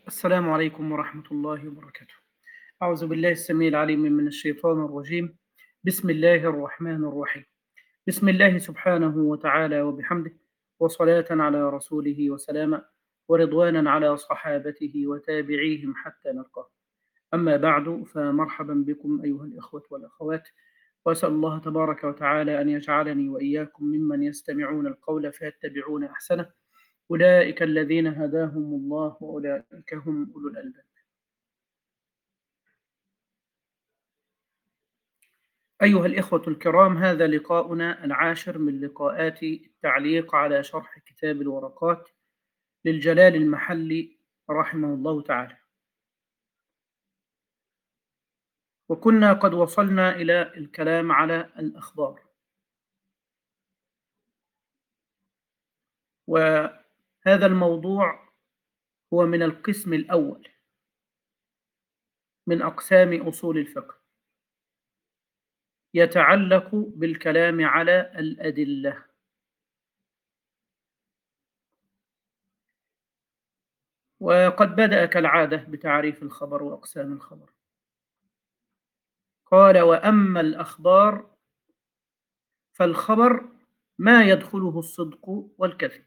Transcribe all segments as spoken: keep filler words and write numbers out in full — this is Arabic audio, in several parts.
السلام عليكم ورحمة الله وبركاته. أعوذ بالله السميع العليم من الشيطان الرجيم. بسم الله الرحمن الرحيم. بسم الله سبحانه وتعالى وبحمده، وصلاة على رسوله وسلاما، ورضوانا على صحابته وتابعيهم حتى نلقاه. أما بعد، فمرحبا بكم أيها الإخوة والأخوات، وأسأل الله تبارك وتعالى أن يجعلني وإياكم ممن يستمعون القول فيتبعون أحسنه. أولئك الذين هداهم الله وأولئك هم أولو الألباب. أيها الإخوة الكرام، هذا لقاؤنا العاشر من لقاءات التعليق على شرح كتاب الورقات للجلال المحلي رحمه الله تعالى. وكنا قد وصلنا إلى الكلام على الأخبار، وهذا الموضوع هو من القسم الأول من أقسام أصول الفقه، يتعلق بالكلام على الأدلة. وقد بدأ كالعادة بتعريف الخبر وأقسام الخبر. قال: وأما الأخبار فالخبر ما يدخله الصدق والكذب.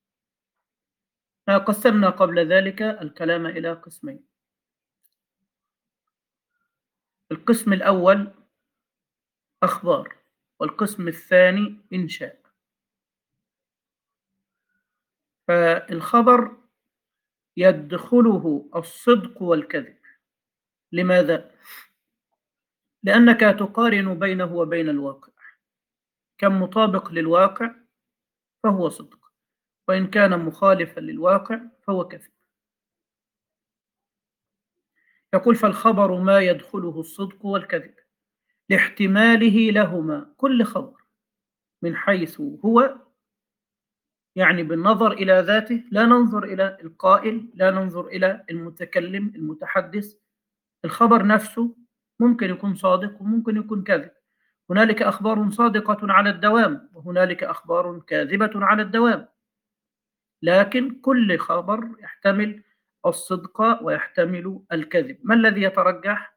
قسمنا قبل ذلك الكلام إلى قسمين. القسم الأول أخبار، والقسم الثاني إنشاء. فالخبر يدخله الصدق والكذب. لماذا؟ لأنك تقارن بينه وبين الواقع، كم مطابق للواقع فهو صدق، وإن كان مخالفا للواقع فهو كذب. يقول: فالخبر ما يدخله الصدق والكذب لاحتماله لهما، كل خبر من حيث هو، يعني بالنظر إلى ذاته، لا ننظر إلى القائل، لا ننظر إلى المتكلم المتحدث. الخبر نفسه ممكن يكون صادق وممكن يكون كاذب. هنالك أخبار صادقة على الدوام، وهنالك أخبار كاذبة على الدوام، لكن كل خبر يحتمل الصدق ويحتمل الكذب. ما الذي يترجح؟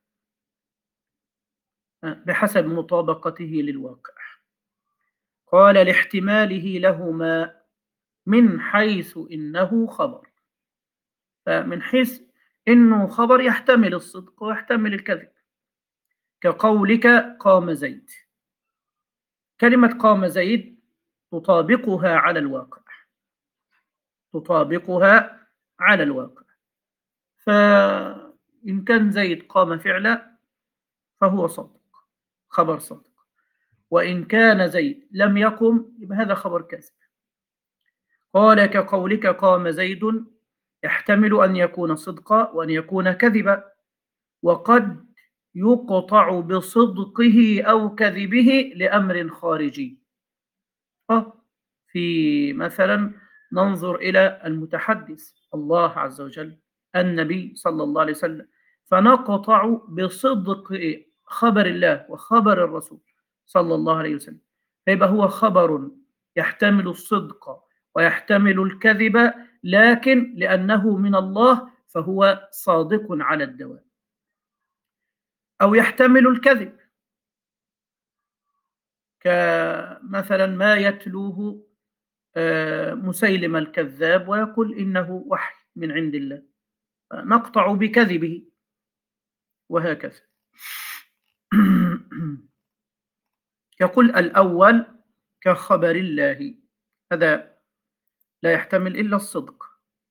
بحسب مطابقته للواقع. قال: لاحتماله لهما من حيث إنه خبر. فمن حيث إنه خبر يحتمل الصدق ويحتمل الكذب، كقولك قام زيد. كلمة قام زيد تطابقها على الواقع، تطابقها على الواقع. فإن كان زيد قام فعلا فهو صادق، خبر صادق. وإن كان زيد لم يقم يبقى هذا خبر كاذب. قال: كقولك قام زيد يحتمل أن يكون صدقا وأن يكون كذبا، وقد يقطع بصدقه أو كذبه لأمر خارجي. في مثلا ننظر إلى المتحدث الله عز وجل النبي صلى الله عليه وسلم، فنقطع بصدق خبر الله وخبر الرسول صلى الله عليه وسلم، فيبقى هو خبر يحتمل الصدق ويحتمل الكذب، لكن لأنه من الله فهو صادق على الدوام. أو يحتمل الكذب، كمثلا ما يتلوه مسيلم الكذاب ويقول إنه وحي من عند الله، نقطع بكذبه، وهكذا. يقول: الأول كخبر الله، هذا لا يحتمل إلا الصدق،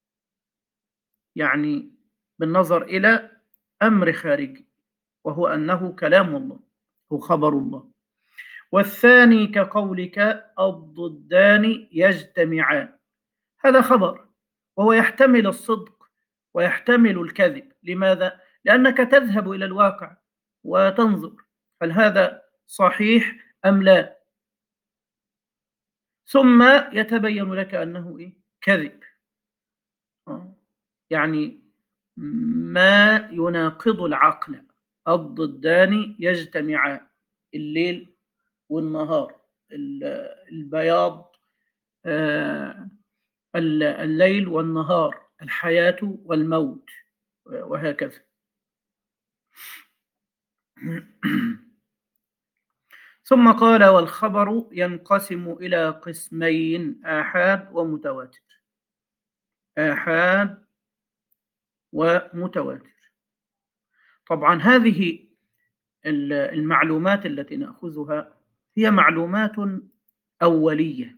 يعني بالنظر إلى أمر خارجي، وهو أنه كلام الله، هو خبر الله. والثاني كقولك الضدان يجتمعان، هذا خبر وهو يحتمل الصدق ويحتمل الكذب. لماذا؟ لأنك تذهب إلى الواقع وتنظر هل هذا صحيح أم لا، ثم يتبين لك أنه إيه؟ كذب. يعني ما يناقض العقل. الضدان يجتمعان، الليل والنهار، البياض، الليل والنهار، الحياة والموت، وهكذا. ثم قال: والخبر ينقسم إلى قسمين: آحاد ومتواتر. آحاد ومتواتر. طبعا هذه المعلومات التي نأخذها هي معلومات أولية،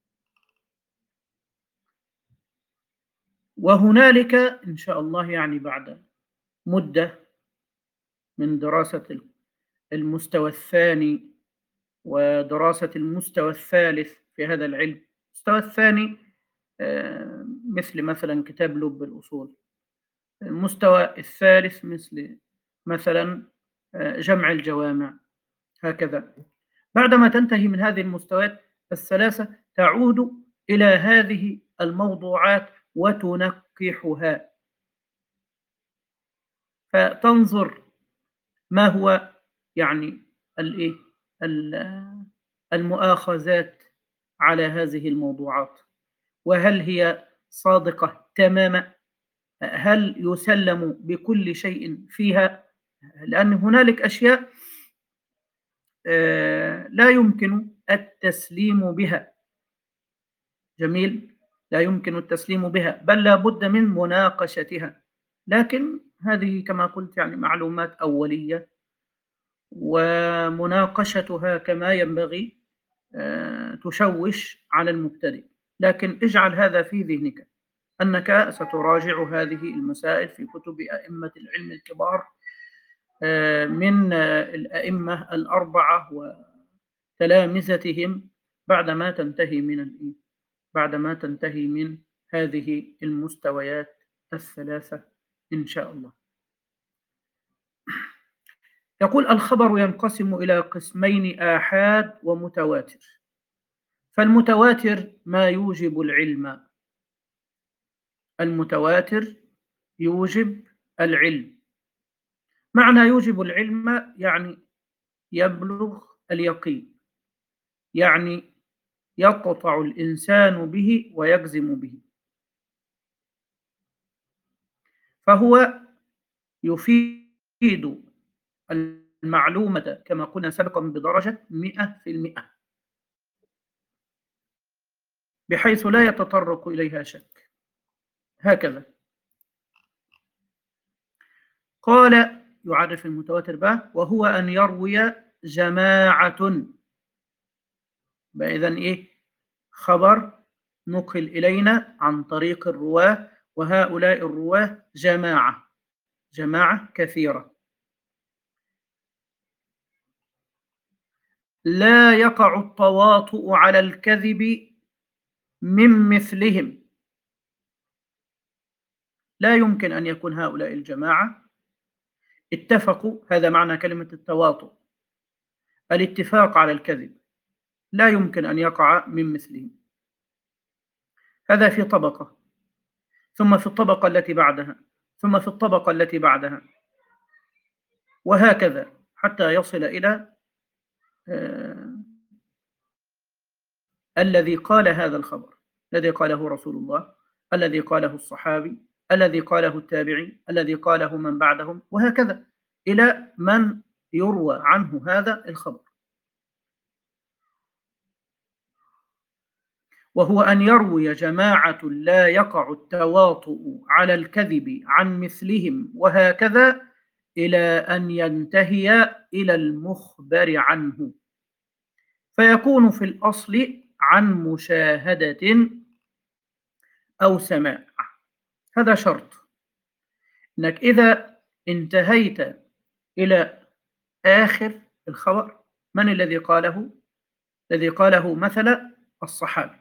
وهنالك إن شاء الله يعني بعد مدة من دراسة المستوى الثاني ودراسة المستوى الثالث في هذا العلم. المستوى الثاني مثل مثلا كتاب لب الأصول. المستوى الثالث مثل مثلا جمع الجوامع. هكذا بعدما تنتهي من هذه المستويات الثلاثة تعود إلى هذه الموضوعات وتنقحها، فتنظر ما هو يعني الايه المؤاخذات على هذه الموضوعات، وهل هي صادقة تماما، هل يسلم بكل شيء فيها، لأن هنالك أشياء لا يمكن التسليم بها. جميل، لا يمكن التسليم بها، بل لا بد من مناقشتها. لكن هذه كما قلت يعني معلومات أولية، ومناقشتها كما ينبغي تشوش على المبتدئ. لكن اجعل هذا في ذهنك أنك ستراجع هذه المسائل في كتب أئمة العلم الكبار من الأئمة الأربعة وتلامذتهم بعدما تنتهي من بعدما تنتهي من هذه المستويات الثلاثة إن شاء الله. يقول: الخبر ينقسم إلى قسمين: آحاد ومتواتر. فالمتواتر ما يوجب العلم. المتواتر يوجب العلم. معنى يوجب العلم يعني يبلغ اليقين، يعني يقطع الإنسان به ويجزم به، فهو يفيد المعلومة كما قلنا سابقا بدرجة مئة في المئة، بحيث لا يتطرق إليها شك. هكذا قال يعرف المتواتر به: وهو أن يروي جماعة. إذن إيه؟ خبر نقل إلينا عن طريق الرواه، وهؤلاء الرواه جماعة جماعة كثيرة، لا يقع التواطؤ على الكذب من مثلهم. لا يمكن أن يكون هؤلاء الجماعة اتفقوا، هذا معنى كلمة التواطؤ، الاتفاق على الكذب، لا يمكن أن يقع من مثلهم. هذا في طبقة، ثم في الطبقة التي بعدها، ثم في الطبقة التي بعدها، وهكذا حتى يصل إلى آه الذي قال هذا الخبر، الذي قاله رسول الله، الذي قاله الصحابي، الذي قاله التابعي، الذي قاله من بعدهم، وهكذا إلى من يروى عنه هذا الخبر. وهو أن يروي جماعة لا يقع التواطؤ على الكذب عن مثلهم، وهكذا إلى أن ينتهي إلى المخبر عنه، فيكون في الأصل عن مشاهدة أو سماع. هذا شرط، أنك إذا انتهيت إلى آخر الخبر، من الذي قاله؟ الذي قاله مثلا الصحابي،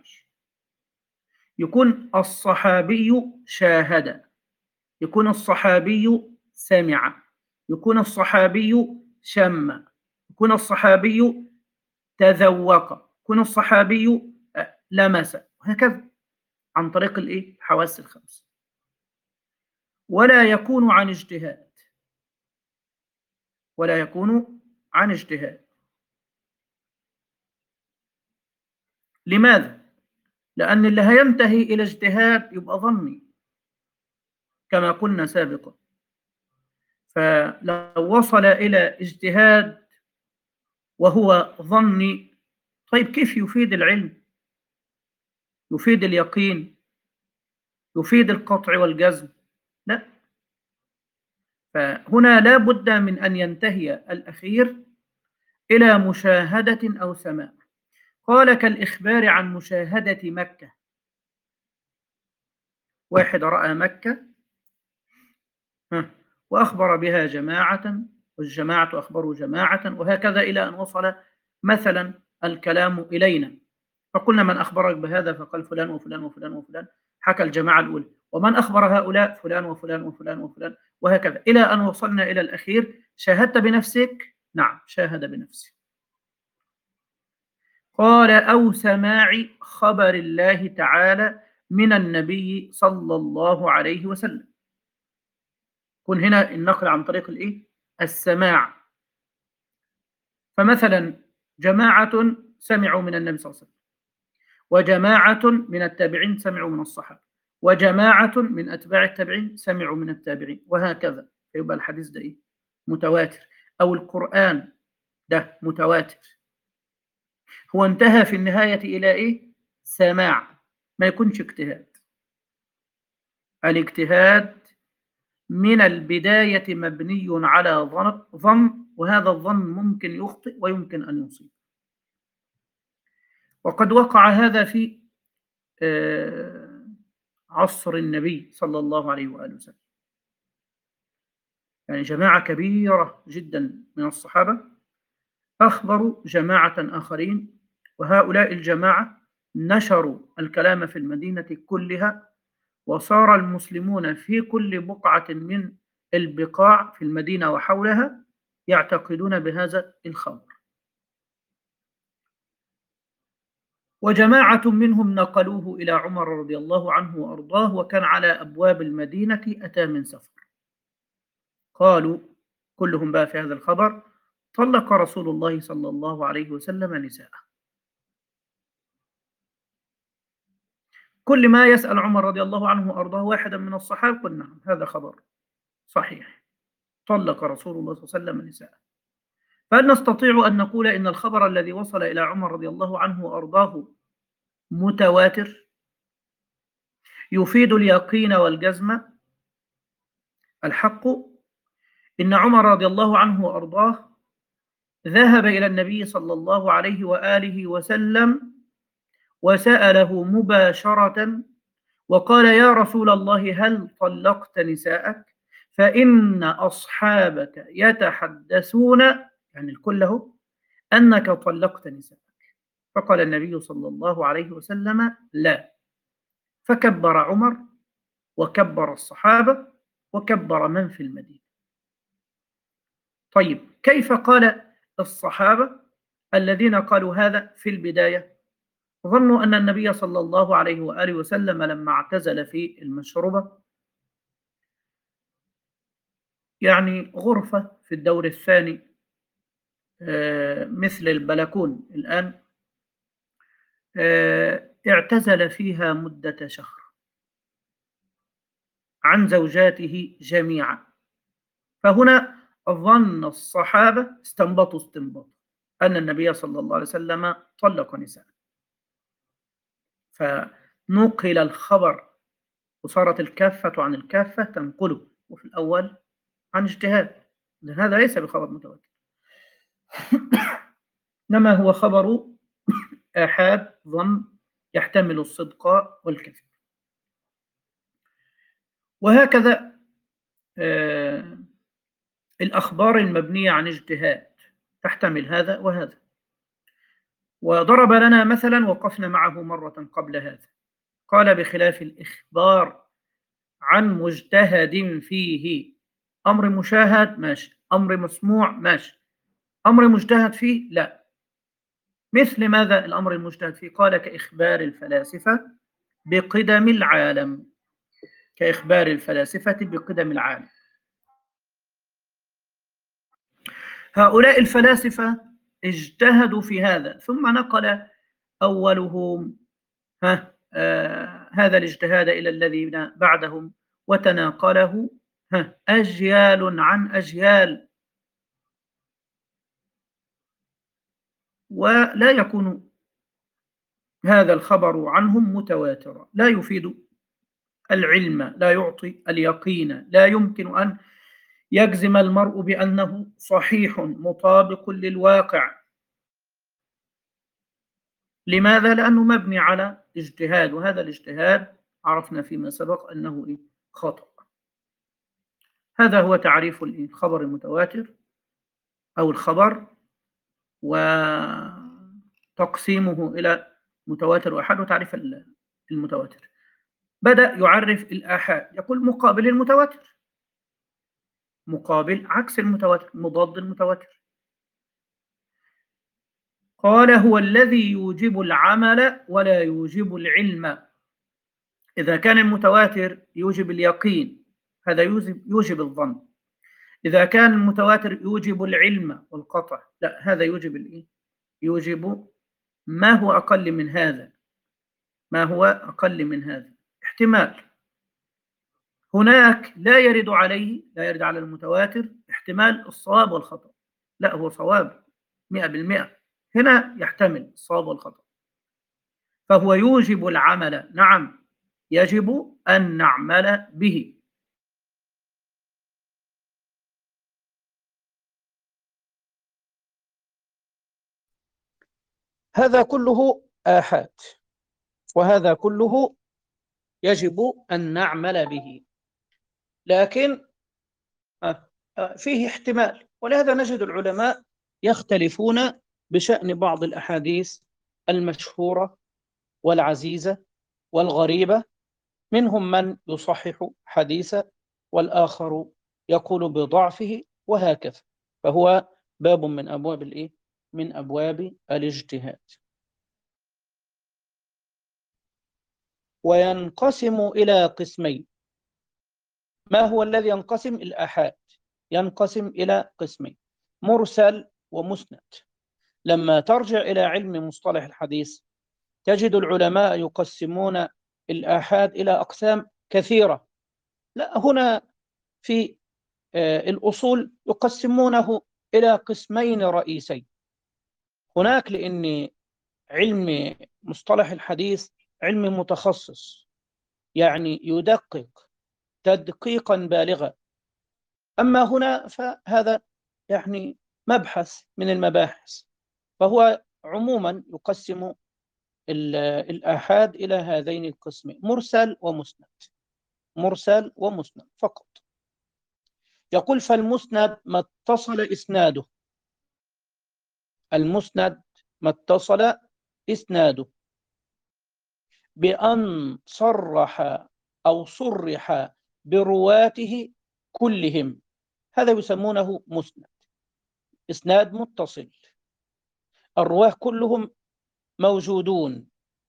يكون الصحابي شاهد، يكون الصحابي سمع، يكون الصحابي شم، يكون الصحابي تذوق، يكون الصحابي لمس، وهكذا عن طريق الايه؟ الحواس الخمس. ولا يكون عن اجتهاد، ولا يكون عن اجتهاد. لماذا؟ لأن اللي هينتهي إلى اجتهاد يبقى ظني كما قلنا سابقا، فلو وصل إلى اجتهاد وهو ظني، طيب كيف يفيد العلم، يفيد اليقين، يفيد القطع والجزم؟ لا. فهنا لا بد من أن ينتهي الأخير إلى مشاهدة أو سماع. قال كالإخبار عن مشاهدة مكة، واحد رأى مكة وأخبر بها جماعة، والجماعة أخبروا جماعة، وهكذا إلى أن وصل مثلا الكلام إلينا، فقلنا من أخبرك بهذا؟ فقال فلان وفلان وفلان وفلان، حكى الجماعة الأولى، ومن أخبر هؤلاء؟ فلان وفلان وفلان وفلان، وهكذا إلى أن وصلنا إلى الأخير. شاهدت بنفسك؟ نعم، شاهد بنفسه. قال أو سماع خبر الله تعالى من النبي صلى الله عليه وسلم. كن هنا النقل عن طريق الإيه؟ السماع. فمثلا جماعة سمعوا من النبي صلى الله عليه وسلم، وجماعة من التابعين سمعوا من الصحابة، وجماعة من أتباع التابعين سمعوا من التابعين، وهكذا. فيبقى الحديث ده إيه؟ متواتر. أو القرآن ده متواتر. هو انتهى في النهاية إلى إيه؟ سماع، ما يكونش اجتهاد. الاجتهاد من البداية مبني على ظن، وهذا الظن ممكن يخطئ ويمكن أن يصيب. وقد وقع هذا في عصر النبي صلى الله عليه وآله وسلم. يعني جماعة كبيرة جدا من الصحابة أخبروا جماعة آخرين، وهؤلاء الجماعة نشروا الكلام في المدينة كلها، وصار المسلمون في كل بقعة من البقاع في المدينة وحولها يعتقدون بهذا الخبر. وجماعة منهم نقلوه إلى عمر رضي الله عنه وأرضاه، وكان على أبواب المدينة أتى من سفر. قالوا كلهم بقى في هذا الخبر: طلق رسول الله صلى الله عليه وسلم نساءه. كل ما يسأل عمر رضي الله عنه وأرضاه واحدا من الصحابة قل نعم، هذا خبر صحيح، طلق رسول الله صلى الله عليه وسلم نساءه. فهل نستطيع أن نقول إن الخبر الذي وصل إلى عمر رضي الله عنه وأرضاه متواتر يفيد اليقين والجزم؟ الحق إن عمر رضي الله عنه وأرضاه ذهب إلى النبي صلى الله عليه وآله وسلم وسأله مباشرة وقال: يا رسول الله، هل طلقت نساءك؟ فإن أصحابك يتحدثون، يعني الكل له، أنك طلقت نساءك. فقال النبي صلى الله عليه وسلم: لا. فكبر عمر وكبر الصحابة وكبر من في المدينة. طيب، كيف قال الصحابة الذين قالوا هذا في البداية؟ ظنوا أن النبي صلى الله عليه وآله وسلم لما اعتزل في المشربة، يعني غرفة في الدور الثاني مثل البلكون الآن، اعتزل فيها مدة شهر عن زوجاته جميعا. فهنا ظن الصحابة استنبطوا استنباط أن النبي صلى الله عليه وسلم طلق نساء، فنقل الخبر وصارت الكافة عن الكافة تنقله، وفي الأول عن اجتهاد، لأن هذا ليس بخبر متواتر، إنما هو خبر آحاد ظن يحتمل الصدق والكذب. وهكذا آه الأخبار المبنية عن اجتهاد تحتمل هذا وهذا. وضرب لنا مثلا وقفنا معه مرة قبل هذا، قال: بخلاف الإخبار عن مجتهد فيه. أمر مشاهد ماشي، أمر مسموع ماشي، أمر مجتهد فيه لا. مثل ماذا الأمر المجتهد فيه؟ قال: كإخبار الفلاسفة بقدم العالم. كإخبار الفلاسفة بقدم العالم. هؤلاء الفلاسفة اجتهدوا في هذا، ثم نقل أولهم ها آه هذا الاجتهاد إلى الذين بعدهم وتناقله أجيال عن أجيال، ولا يكون هذا الخبر عنهم متواترا، لا يفيد العلم، لا يعطي اليقين، لا يمكن أن يجزم المرء بأنه صحيح مطابق للواقع. لماذا؟ لأنه مبني على اجتهاد، وهذا الاجتهاد عرفنا فيما سبق أنه خطأ. هذا هو تعريف الخبر المتواتر أو الخبر، وتقسيمه إلى متواتر وأحاد، وتعريف المتواتر. بدأ يعرف الآحاد، يقول مقابل المتواتر، مقابل عكس المتواتر، مضاد المتواتر. قال هو الذي يوجب العمل ولا يوجب العلم. إذا كان المتواتر يوجب اليقين، هذا يوجب, يوجب الظن. إذا كان المتواتر يوجب العلم والقطع، لا، هذا يوجب الإيه؟ يوجب ما هو أقل من هذا، ما هو أقل من هذا. احتمال هناك لا يرد عليه، لا يرد على المتواتر احتمال الصواب والخطأ، لا، هو صواب مئة بالمئة. هنا يحتمل الصواب والخطأ، فهو يوجب العمل، نعم، يجب أن نعمل به. هذا كله آحاد، وهذا كله يجب أن نعمل به، لكن فيه احتمال، ولهذا نجد العلماء يختلفون بشأن بعض الأحاديث المشهورة والعزيزة والغريبة. منهم من يصحح حديثا، والآخر يقول بضعفه، وهكذا. فهو باب من أبواب الإيه؟ من أبواب الاجتهاد. وينقسم إلى قسمين. ما هو الذي ينقسم؟ الآحاد ينقسم إلى قسمين: مرسل ومسند. لما ترجع إلى علم مصطلح الحديث تجد العلماء يقسمون الآحاد إلى أقسام كثيرة. لا، هنا في الأصول يقسمونه إلى قسمين رئيسين. هناك، لأن علم مصطلح الحديث علم متخصص، يعني يدقق تدقيقا بالغا. أما هنا فهذا يعني مبحث من المباحث، فهو عموما يقسم الآحاد إلى هذين القسمين: مرسل ومسند. مرسل ومسند فقط. يقول فالمسند ما اتصل إسناده، المسند ما اتصل إسناده بأن صرح أو صرح برواته كلهم، هذا يسمونه مسند. إسناد متصل، الرواه كلهم موجودون،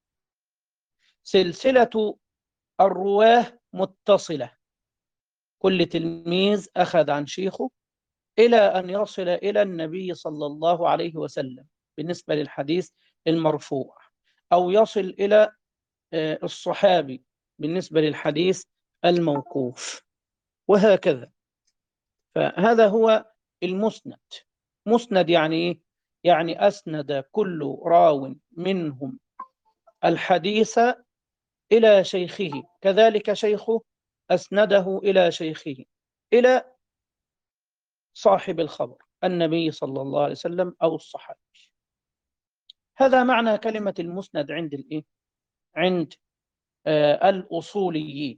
سلسلة الرواه متصلة، كل تلميذ أخذ عن شيخه إلى أن يصل إلى النبي صلى الله عليه وسلم بالنسبة للحديث المرفوع، أو يصل إلى الصحابي بالنسبة للحديث الموقوف، وهكذا. فهذا هو المسند. مسند يعني إيه؟ يعني أسند كل راو منهم الحديث إلى شيخه، كذلك شيخه أسنده إلى شيخه، إلى صاحب الخبر النبي صلى الله عليه وسلم أو الصحابي. هذا معنى كلمة المسند عند الإيه؟ عند آه الأصوليين.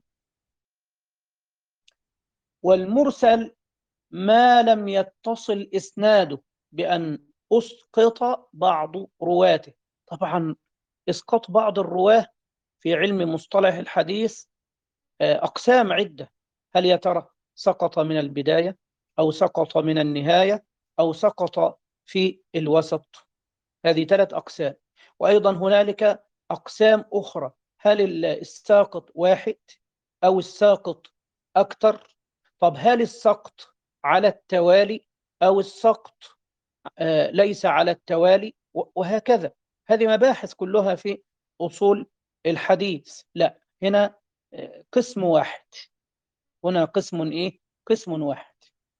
والمرسل ما لم يتصل إسناده بأن أسقط بعض رواته. طبعا إسقاط بعض الرواه في علم مصطلح الحديث أقسام عدة. هل يا ترى سقط من البداية، أو سقط من النهاية، أو سقط في الوسط؟ هذه ثلاث أقسام. وأيضا هنالك أقسام أخرى: هل الساقط واحد أو الساقط أكثر؟ طب هل السقط على التوالي أو السقط آه ليس على التوالي؟ وهكذا. هذه مباحث كلها في أصول الحديث. لا، هنا قسم واحد، هنا قسم إيه؟ قسم واحد.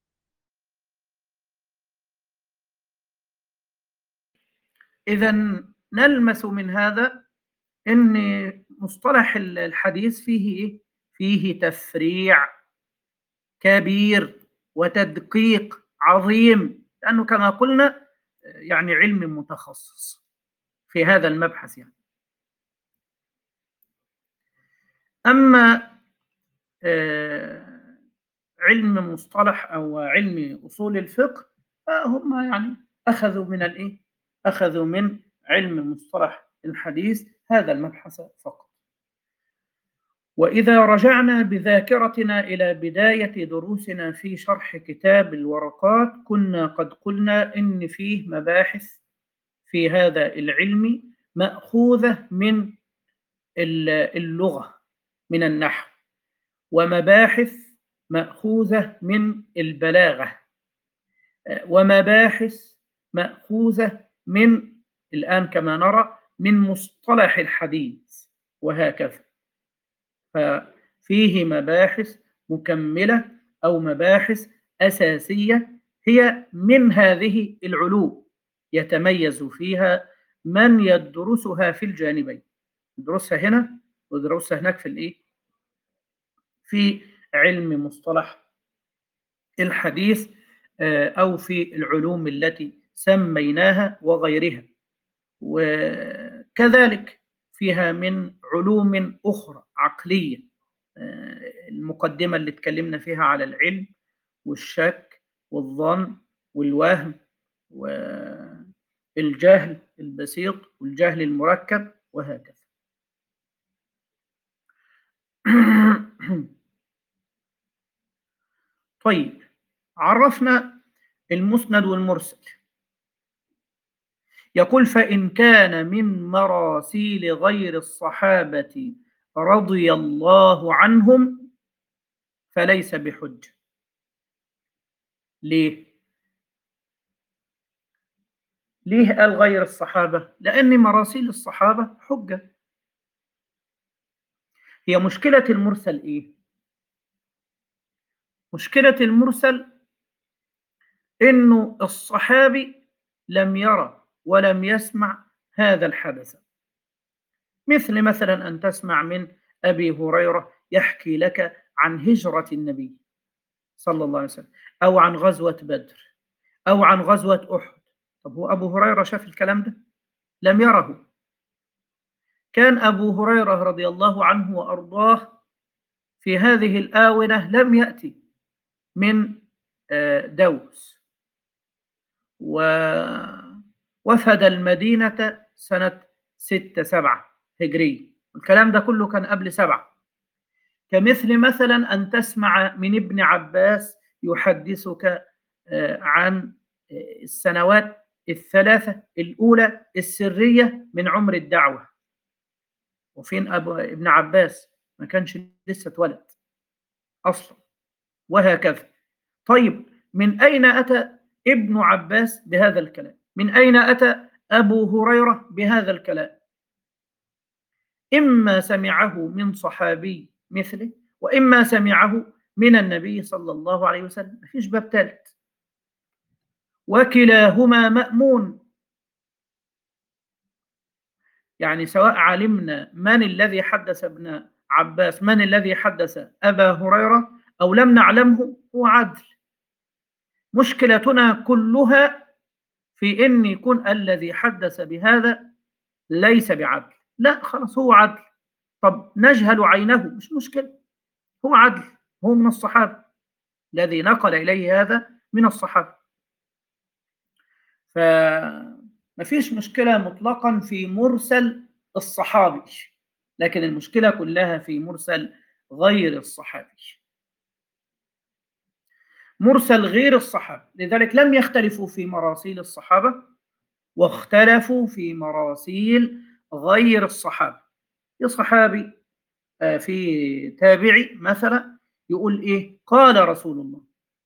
إذا نلمس من هذا أن مصطلح الحديث فيه إيه؟ فيه تفريع كبير وتدقيق عظيم، لأنه كما قلنا يعني علم متخصص في هذا المبحث يعني. أما علم مصطلح أو علم أصول الفقه فهم يعني أخذوا من الإيه؟ أخذوا من علم مصطلح الحديث هذا المبحث فقط. وإذا رجعنا بذاكرتنا إلى بداية دروسنا في شرح كتاب الورقات كنا قد قلنا إن فيه مباحث في هذا العلم مأخوذة من اللغة من النحو، ومباحث مأخوذة من البلاغة، ومباحث مأخوذة من الآن كما نرى من مصطلح الحديث، وهكذا. ففيه مباحث مكملة أو مباحث أساسية هي من هذه العلوم يتميز فيها من يدرسها في الجانبين، يدرسها هنا ويدرسها هناك في الإيه؟ في علم مصطلح الحديث أو في العلوم التي سميناها وغيرها. وكذلك فيها من علوم أخرى عقلية، المقدمة اللي اتكلمنا فيها على العلم والشك والظن والوهم والجهل البسيط والجهل المركب وهكذا. طيب، عرفنا المسند والمرسل. يقول فإن كان من مراسيل غير الصحابة رضي الله عنهم فليس بحجة. ليه؟ ليه قال غير الصحابة؟ لأن مراسيل الصحابة حجة. هي مشكلة المرسل إيه؟ مشكلة المرسل إنه الصحابي لم يرى ولم يسمع هذا الحدث، مثل مثلا أن تسمع من أبي هريرة يحكي لك عن هجرة النبي صلى الله عليه وسلم، أو عن غزوة بدر، أو عن غزوة أحد. طب هو أبو هريرة شاف الكلام ده؟ لم يره. كان أبو هريرة رضي الله عنه وأرضاه في هذه الآونة لم يأتي من دوس، ووفد المدينة سنة ستة سبعة هجري. الكلام ده كله كان قبل سبعة. كمثل مثلا أن تسمع من ابن عباس يحدثك عن السنوات الثلاثة الأولى السرية من عمر الدعوة. وفين أبو ابن عباس؟ ما كانش لسه اتولد أصلا، وهكذا. طيب، من أين أتى ابن عباس بهذا الكلام؟ من أين أتى أبو هريرة بهذا الكلام؟ إما سمعه من صحابي مثله، وإما سمعه من النبي صلى الله عليه وسلم. مفيش باب ثالث، وكلاهما مأمون. يعني سواء علمنا من الذي حدث ابن عباس، من الذي حدث أبا هريرة، أو لم نعلمه، هو عدل. مشكلتنا كلها في أن يكون الذي حدث بهذا ليس بعدل. لا خلاص، هو عدل. طب نجهل عينه، مش مشكلة، هو عدل، هو من الصحابة، الذي نقل إليه هذا من الصحابة. فما فيش مشكلة مطلقا في مرسل الصحابي، لكن المشكلة كلها في مرسل غير الصحابي، مرسل غير الصحابة. لذلك لم يختلفوا في مراسيل الصحابة، واختلفوا في مراسيل غير الصحابة. في صحابي في تابعي مثلا يقول إيه؟ قال رسول الله،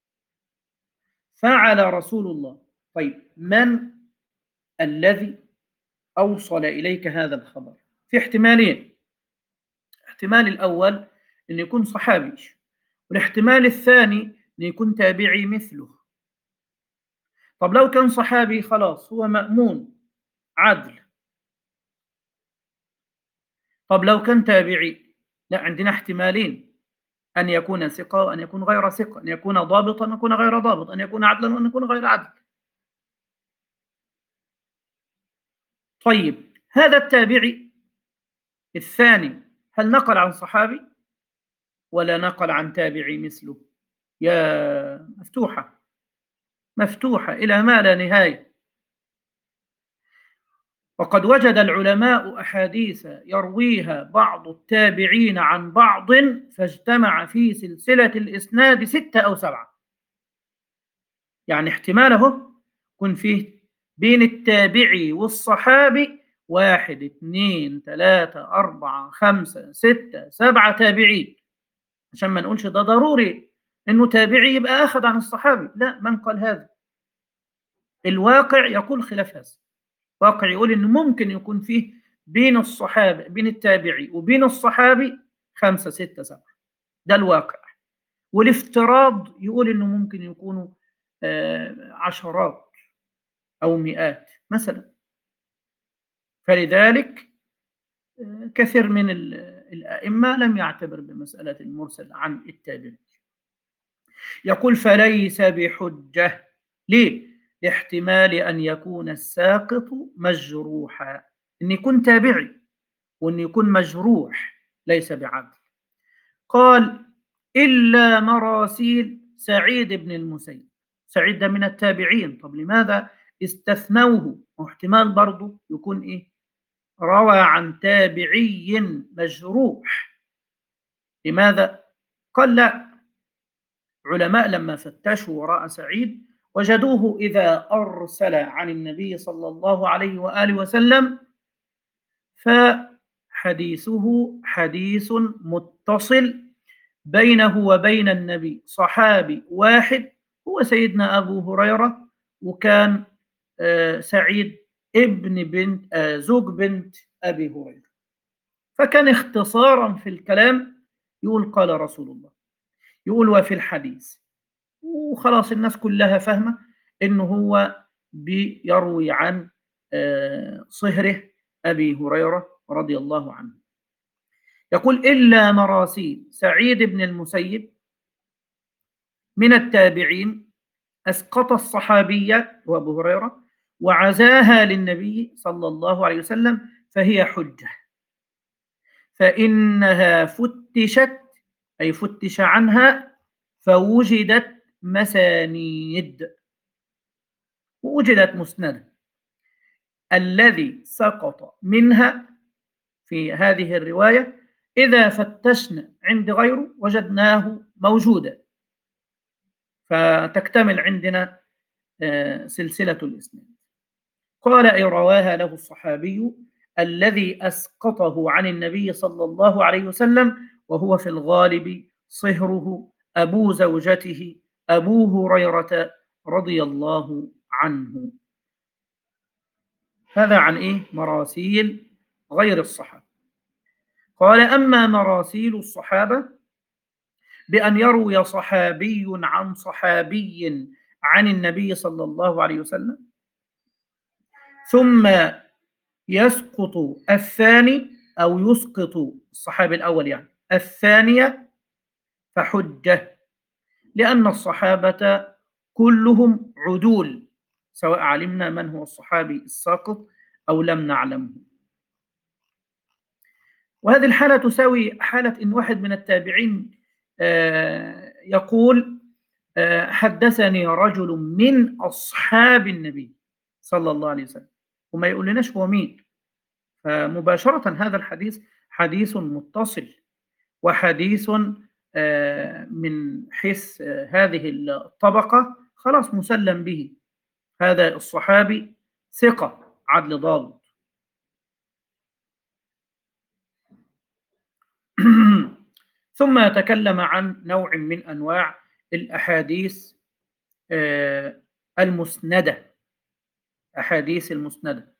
فعل رسول الله. طيب، من الذي أوصل إليك هذا الخبر؟ في احتمالين. الاحتمال الأول أن يكون صحابي، والاحتمال الثاني أن يكون تابعي مثله. طب لو كان صحابي خلاص هو مأمون عدل. طب لو كان تابعي، لا، عندنا احتمالين: أن يكون ثقة وأن يكون غير ثقة، أن يكون ضابطا وأن يكون غير ضابط، أن يكون عدلا وأن يكون غير عدل. طيب هذا التابعي الثاني هل نقل عن صحابي ولا نقل عن تابعي مثله؟ يا مفتوحة مفتوحة إلى ما لا نهاية. وقد وجد العلماء أحاديث يرويها بعض التابعين عن بعض فاجتمع في سلسلة الإسناد ستة أو سبعة. يعني احتماله يكون فيه بين التابعي والصحابي واحد اثنين ثلاثة أربعة خمسة ستة سبعة تابعين، عشان ما نقولش ده ضروري إنه تابعي يبقى أخذ عن الصحابي. لا، من قال هذا؟ الواقع يقول خلاف هذا. الواقع يقول إنه ممكن يكون فيه بين الصحابة، بين التابعي وبين الصحابي خمسة ستة سبعة. ده الواقع. والافتراض يقول إنه ممكن يكونوا آه، عشرات أو مئات مثلا. فلذلك آه، كثير من الأئمة لم يعتبر بمسألة المرسل عن التابعي. يقول فليس بحجة. ليه؟ لاحتمال أن يكون الساقط مجروحا، أن يكون تابعي وأن يكون مجروح ليس بعدل. قال إلا مراسيل سعيد بن المسيب. سعيد ده من التابعين. طب لماذا استثنوه؟ واحتمال برضه يكون إيه؟ روى عن تابعي مجروح. لماذا؟ قال لا، علماء لما فتشوا وراء سعيد وجدوه إذا أرسل عن النبي صلى الله عليه وآله وسلم فحديثه حديث متصل بينه وبين النبي صحابي واحد هو سيدنا أبو هريرة، وكان سعيد ابن بنت زوج بنت أبي هريرة. فكان اختصارا في الكلام يقول قال رسول الله، يقول وفي الحديث، وخلاص الناس كلها فاهمة إنه هو بيروي عن صهره أبي هريرة رضي الله عنه. يقول إلا مراسيل سعيد بن المسيب من التابعين أسقط الصحابية وأبو هريرة وعزاها للنبي صلى الله عليه وسلم فهي حجة، فإنها فتشت أي فتش عنها فوجدت مسانيد، ووجدت مسندة. الذي سقط منها في هذه الرواية إذا فتشنا عند غيره وجدناه موجودا، فتكتمل عندنا سلسلة الإسناد. قال أي رواها له الصحابي الذي أسقطه عن النبي صلى الله عليه وسلم، وهو في الغالب صهره أبو زوجته أبو هريرة رضي الله عنه. هذا عن إيه؟ مراسيل غير الصحابة. قال أما مراسيل الصحابة بأن يروي صحابي عن صحابي عن النبي صلى الله عليه وسلم ثم يسقط الثاني أو يسقط الصحابي الأول يعني الثانية فحجة، لأن الصحابة كلهم عدول سواء علمنا من هو الصحابي الساقط أو لم نعلمه. وهذه الحالة تساوي حالة إن واحد من التابعين يقول حدثني رجل من أصحاب النبي صلى الله عليه وسلم وما يقول لناش هو مين، فمباشرة هذا الحديث حديث متصل وحديث من حيث هذه الطبقة خلاص مسلم به، هذا الصحابي ثقة عدل ضابط. ثم تكلم عن نوع من أنواع الأحاديث المسندة، أحاديث المسندة.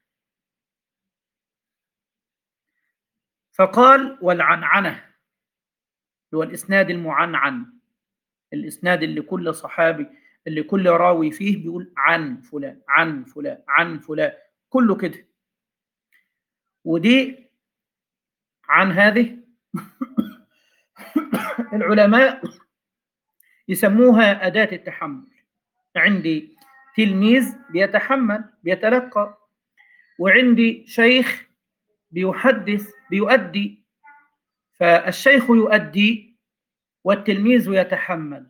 فقال والعنعنة هو الإسناد المعنعن، الإسناد اللي كل صحابي اللي كل راوي فيه بيقول عن فلان عن فلان عن فلان، كله كده. ودي عن هذه العلماء يسموها أداة التحمل. عندي تلميذ بيتحمل بيتلقى، وعندي شيخ بيحدث بيؤدي، فالشيخ يؤدي والتلميذ يتحمل.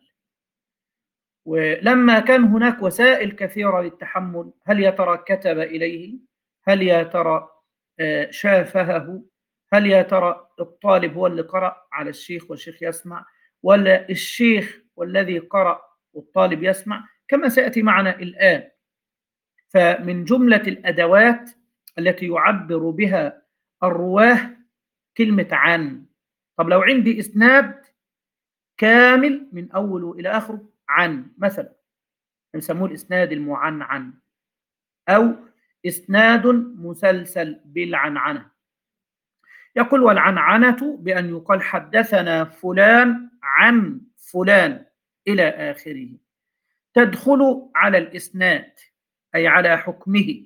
ولما كان هناك وسائل كثيرة للتحمل، هل يا ترى كتب إليه؟ هل يا ترى شافهه؟ هل يا ترى الطالب هو اللي قرأ على الشيخ والشيخ يسمع، ولا الشيخ والذي قرأ والطالب يسمع؟ كما سيأتي معنا الآن. فمن جملة الأدوات التي يعبر بها الرواه كلمة عن. طب لو عندي إسناد كامل من أوله إلى آخره عن، مثلا يسموه الإسناد المعنعن، أو إسناد مسلسل بالعنعنة. يقول والعنعنة بأن يقال حدثنا فلان عن فلان إلى آخره، تدخل على الإسناد أي على حكمه.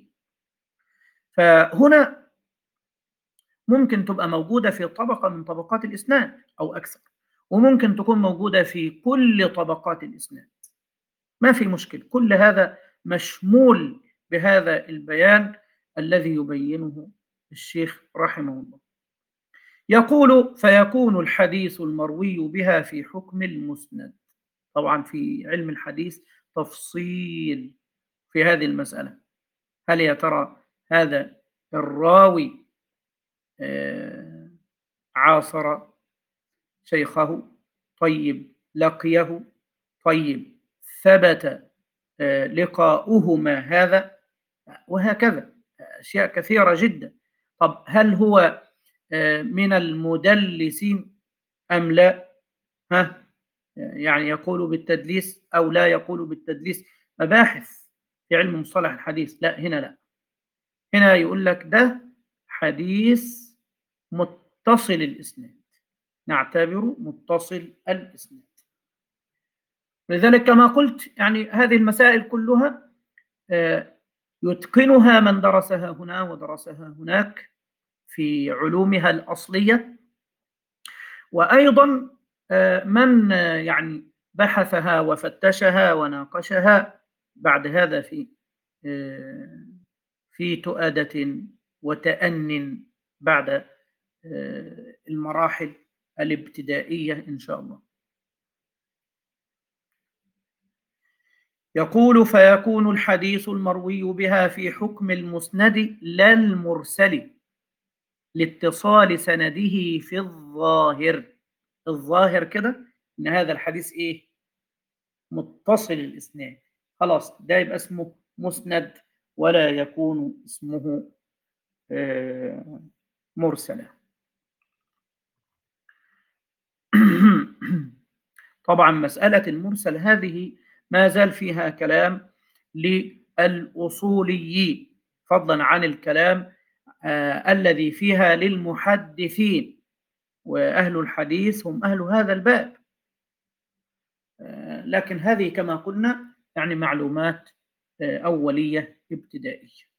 فهنا ممكن تبقى موجودة في طبقة من طبقات الإسناد أو أكثر، وممكن تكون موجودة في كل طبقات الإسناد، ما في مشكل. كل هذا مشمول بهذا البيان الذي يبينه الشيخ رحمه الله. يقول فيكون الحديث المروي بها في حكم المسند. طبعا في علم الحديث تفصيل في هذه المسألة. هل يا ترى هذا الراوي عاصر شيخه؟ طيب لقيه؟ طيب ثبت لقاؤهما هذا؟ وهكذا أشياء كثيرة جدا. طب هل هو من المدلسين أم لا؟ ها يعني يقول بالتدليس أو لا يقول بالتدليس؟ مباحث في علم مصطلح الحديث. لا، هنا لا، هنا يقول لك ده حديث متصل الإسناد، نعتبره متصل الإسناد. لذلك كما قلت يعني هذه المسائل كلها يتقنها من درسها هنا ودرسها هناك في علومها الأصلية، وأيضا من يعني بحثها وفتشها وناقشها بعد هذا في في تؤادة وتأن بعد المراحل الابتدائية إن شاء الله. يقول فيكون الحديث المروي بها في حكم المسند لا المرسل لاتصال سنده في الظاهر. الظاهر كده ان هذا الحديث ايه؟ متصل الاسناد، خلاص ده يبقى اسمه مسند ولا يكون اسمه آه مرسلا. طبعا مسألة المرسل هذه ما زال فيها كلام للأصوليين، فضلا عن الكلام آه الذي فيها للمحدثين، وأهل الحديث هم أهل هذا الباب. آه لكن هذه كما قلنا يعني معلومات آه أولية ابتدائية.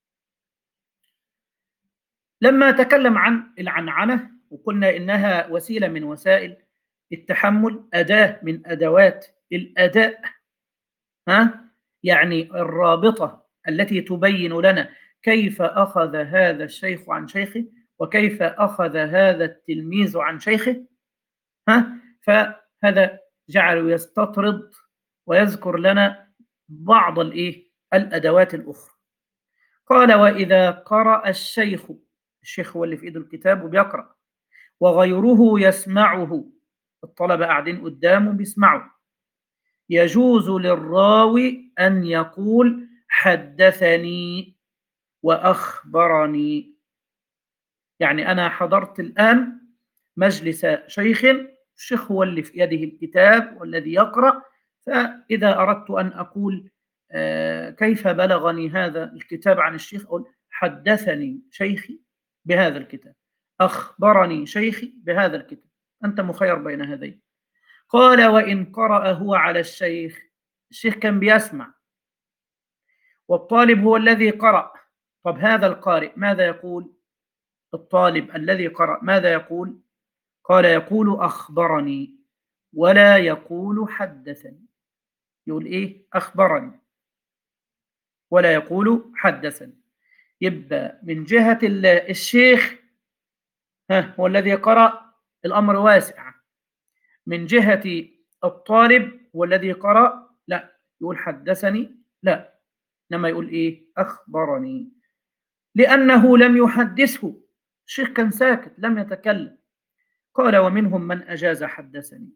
لما تكلم عن العنعنة وقلنا إنها وسيلة من وسائل التحمل، أداة من أدوات الأداء، ها يعني الرابطة التي تبين لنا كيف أخذ هذا الشيخ عن شيخه وكيف أخذ هذا التلميذ عن شيخه. ها فهذا جعل يستطرد ويذكر لنا بعض الإيه الأدوات الأخرى. قال وإذا قرأ الشيخ، الشيخ هو اللي في إيده الكتاب وبيقرأ، وغيره يسمعه، الطلبة قاعدين قدامه بيسمعوا، يجوز للراوي أن يقول حدثني وأخبرني. يعني أنا حضرت الآن مجلس شيخ، الشيخ هو اللي في يده الكتاب والذي يقرأ، فإذا أردت أن أقول كيف بلغني هذا الكتاب عن الشيخ، أقول حدثني شيخي بهذا الكتاب، أخبرني شيخي بهذا الكتاب، أنت مخير بين هذين. قال وإن قرأ هو على الشيخ، الشيخ كان بيسمع والطالب هو الذي قرأ. طب هذا القارئ ماذا يقول؟ الطالب الذي قرأ ماذا يقول؟ قال يقول أخبرني ولا يقول حدثني. يقول إيه؟ أخبرني ولا يقول حدثني. يبقى من جهة الشيخ ها هو الذي قرأ، الأمر واسع. من جهة الطالب هو الذي قرأ، لا يقول حدثني، لا إنما يقول إيه؟ أخبرني، لأنه لم يحدثه. الشيخ كان ساكت لم يتكلم. قال ومنهم من أجاز حدثني.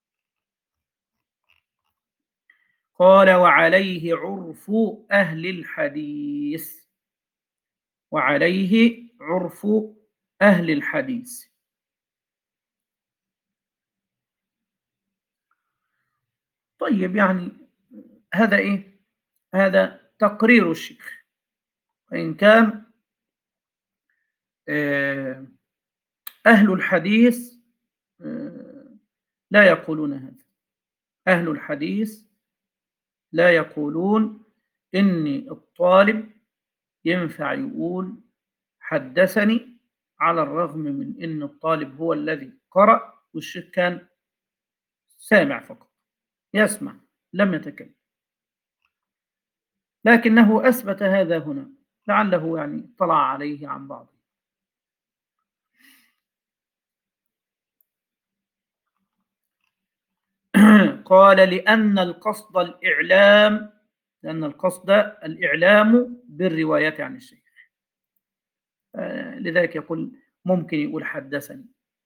قال وعليه عرف أهل الحديث، وعليه عرف أهل الحديث. طيب يعني هذا إيه؟ هذا تقرير الشيخ، وإن كان أهل الحديث لا يقولون هذا. أهل الحديث لا يقولون إن الطالب ينفع يقول حدثني، على الرغم من إن الطالب هو الذي قرأ والشيخ كان سامع فقط، يسمع لم يتكلم. لكنه أثبت هذا هنا، لعله يعني طلع عليه عن بعض. قال لأن القصد الإعلام، لأن القصد الإعلام بالروايات عن الشيخ، لذلك يقول ممكن يقول حدثني.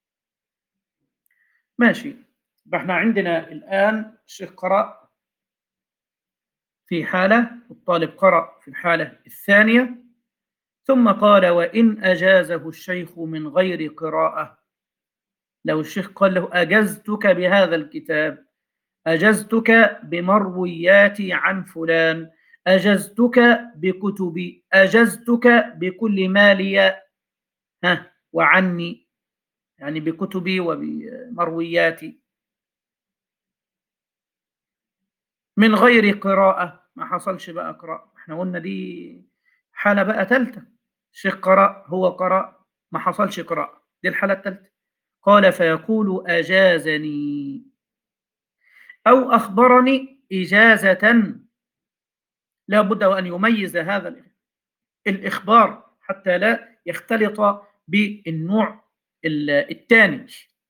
ماشي. احنا عندنا الآن الشيخ قرأ في حالة، الطالب قرأ في الحالة الثانية، ثم قال وإن أجازه الشيخ من غير قراءة. لو الشيخ قال له أجزتك بهذا الكتاب، أجزتك بمروياتي عن فلان، أجزتك بكتبي، أجزتك بكل ما لي ها وعني، يعني بكتبي وبمروياتي، من غير قراءة. ما حصلش بقى قراءة، احنا قلنا دي حالة بقى ثالثة. الشيخ قرأ، هو قرأ، ما حصلش قراءة، دي الحالة الثالثة. قال فيقول أجازني أو أخبرني إجازة. لا بد وأن يميز هذا الإخبار حتى لا يختلط بالنوع الثاني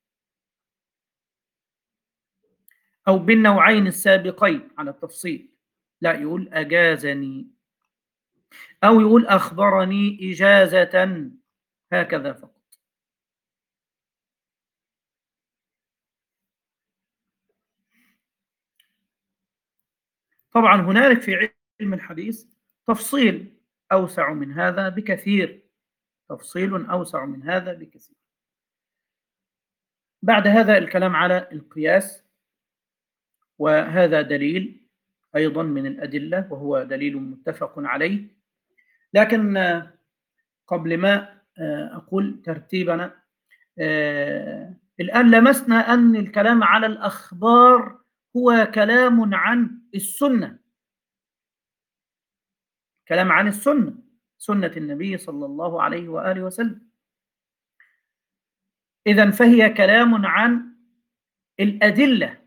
أو بالنوعين السابقين على التفصيل. لا، يقول أجازني أو يقول أخبرني إجازة، هكذا فقط. طبعا هنالك في علم الحديث تفصيل أوسع من هذا بكثير، تفصيل أوسع من هذا بكثير. بعد هذا الكلام على القياس، وهذا دليل أيضا من الأدلة، وهو دليل متفق عليه. لكن قبل ما أقول ترتيبنا، الآن لمسنا أن الكلام على الأخبار هو كلام عن السنة، كلام عن السنة، سنة النبي صلى الله عليه وآله وسلم. إذن فهي كلام عن الأدلة،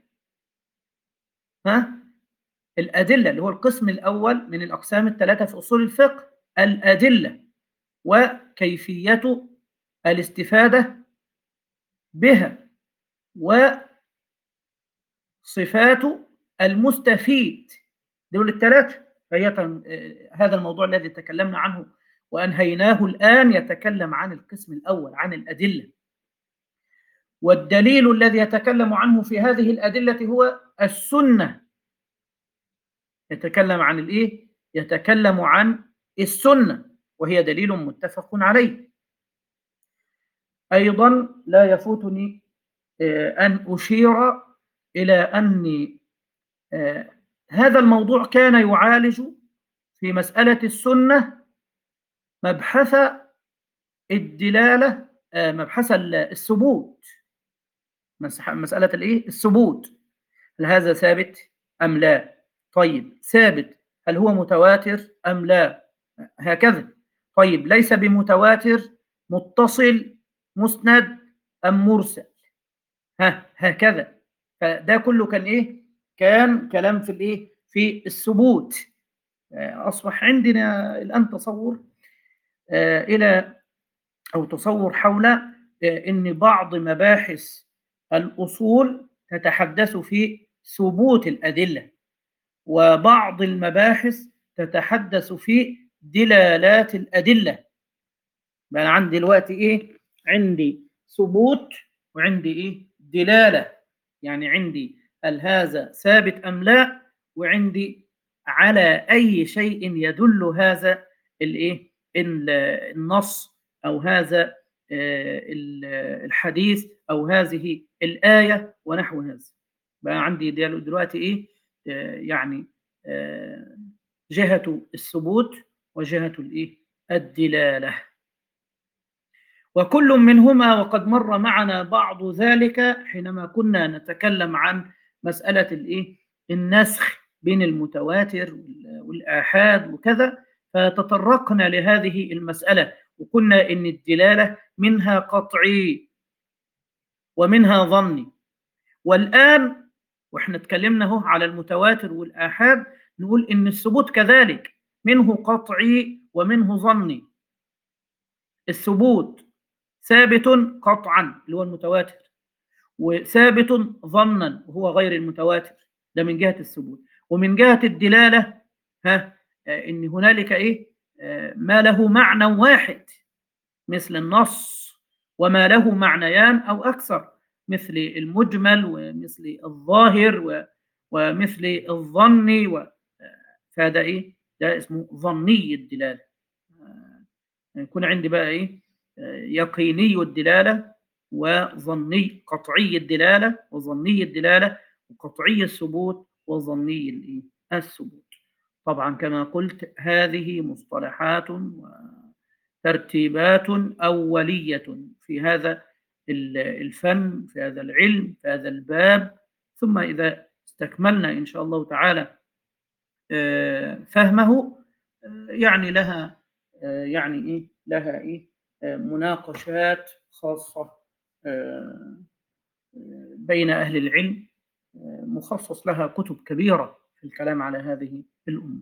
ها؟ الأدلة اللي هو القسم الأول من الأقسام الثلاثة في أصول الفقه، الأدلة وكيفية الاستفادة بها وصفات المستفيد، دول الثلاثة. هذا الموضوع الذي تكلمنا عنه وأنهيناه الآن يتكلم عن القسم الأول، عن الأدلة. والدليل الذي يتكلم عنه في هذه الأدلة هو السنة. يتكلم عن الإيه؟ يتكلم عن السنة، وهي دليل متفق عليه. أيضا لا يفوتني أن أشير إلى أن هذا الموضوع كان يعالج في مسألة السنة مبحث الدلالة، مبحث الثبوت، مسألة الإيه؟ الثبوت، هل هذا ثابت أم لا؟ طيب ثابت، هل هو متواتر أم لا؟ هكذا. طيب ليس بمتواتر، متصل، مسند أم مرسل؟ ها هكذا. فده كله كان إيه؟ كان كلام في الإيه؟ في الثبوت. أصبح عندنا الآن تصور إلى أو تصور حول أن بعض مباحث الأصول تتحدث في ثبوت الأدلة، وبعض المباحث تتحدث في دلالات الأدلة. بقى عندي دلوقتي إيه؟ عندي ثبوت وعندي إيه؟ دلالة. يعني عندي هل هذا ثابت أم لا، وعندي على أي شيء يدل هذا الإيه؟ النص أو هذا الحديث أو هذه الآية ونحو هذا. بقى عندي دلوقتي إيه؟ يعني جهة الثبوت وجهة الإيه؟ الدلالة، وكل منهما وقد مر معنا بعض ذلك حينما كنا نتكلم عن مسألة الإيه؟ النسخ بين المتواتر والآحاد وكذا، فتطرقنا لهذه المسألة وقلنا إن الدلالة منها قطعي ومنها ظني. والآن وإحنا اتكلمنا هو على المتواتر والآحاد، نقول إن الثبوت كذلك منه قطعي ومنه ظني. الثبوت ثابت قطعا اللي هو المتواتر، وثابت ظنا وهو غير المتواتر، ده من جهة الثبوت. ومن جهة الدلالة ها إن هنالك إيه؟ ما له معنى واحد مثل النص، وما له معنيان أو أكثر مثل المجمل ومثل الظاهر ومثل الظني و... فهذا إيه؟ ده اسمه ظني الدلالة. يكون عندي بقى إيه؟ يقيني الدلالة وظني، قطعي الدلالة وظني الدلالة، وقطعي الثبوت وظني الإيه؟ الثبوت. طبعا كما قلت هذه مصطلحات وترتيبات أولية في هذا الفن، في هذا العلم، في هذا الباب. ثم إذا استكملنا إن شاء الله تعالى فهمه، يعني لها يعني إيه لها إيه مناقشات خاصة بين أهل العلم، مخصص لها كتب كبيرة في الكلام على هذه الأمور.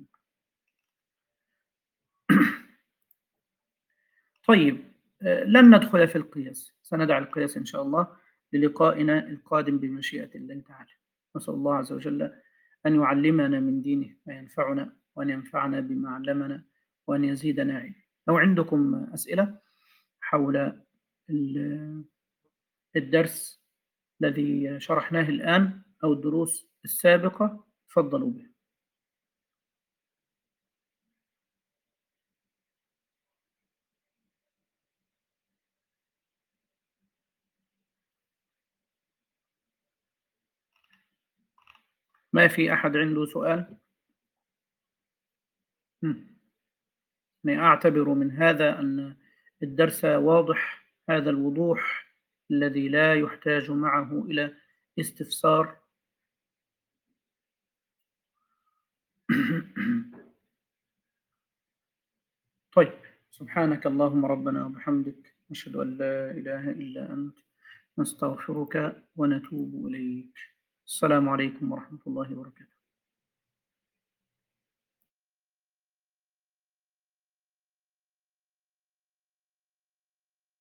طيب لن ندخل في القياس، سندع القياس إن شاء الله للقائنا القادم بمشيئة الله تعالى. نسأل الله عز وجل أن يعلمنا من دينه ما ينفعنا، وأن ينفعنا بما علمنا، وأن يزيدنا علما. لو عندكم أسئلة حول الدرس الذي شرحناه الآن أو الدروس السابقة تفضلوا بها. ما في أحد عنده سؤال؟ أنا أعتبر من هذا أن الدرس واضح هذا الوضوح الذي لا يحتاج معه إلى استفسار. طيب سبحانك اللهم ربنا وبحمدك، نشهد أن لا إله إلا أنت، نستغفرك ونتوب إليك. السلام عليكم ورحمة الله وبركاته.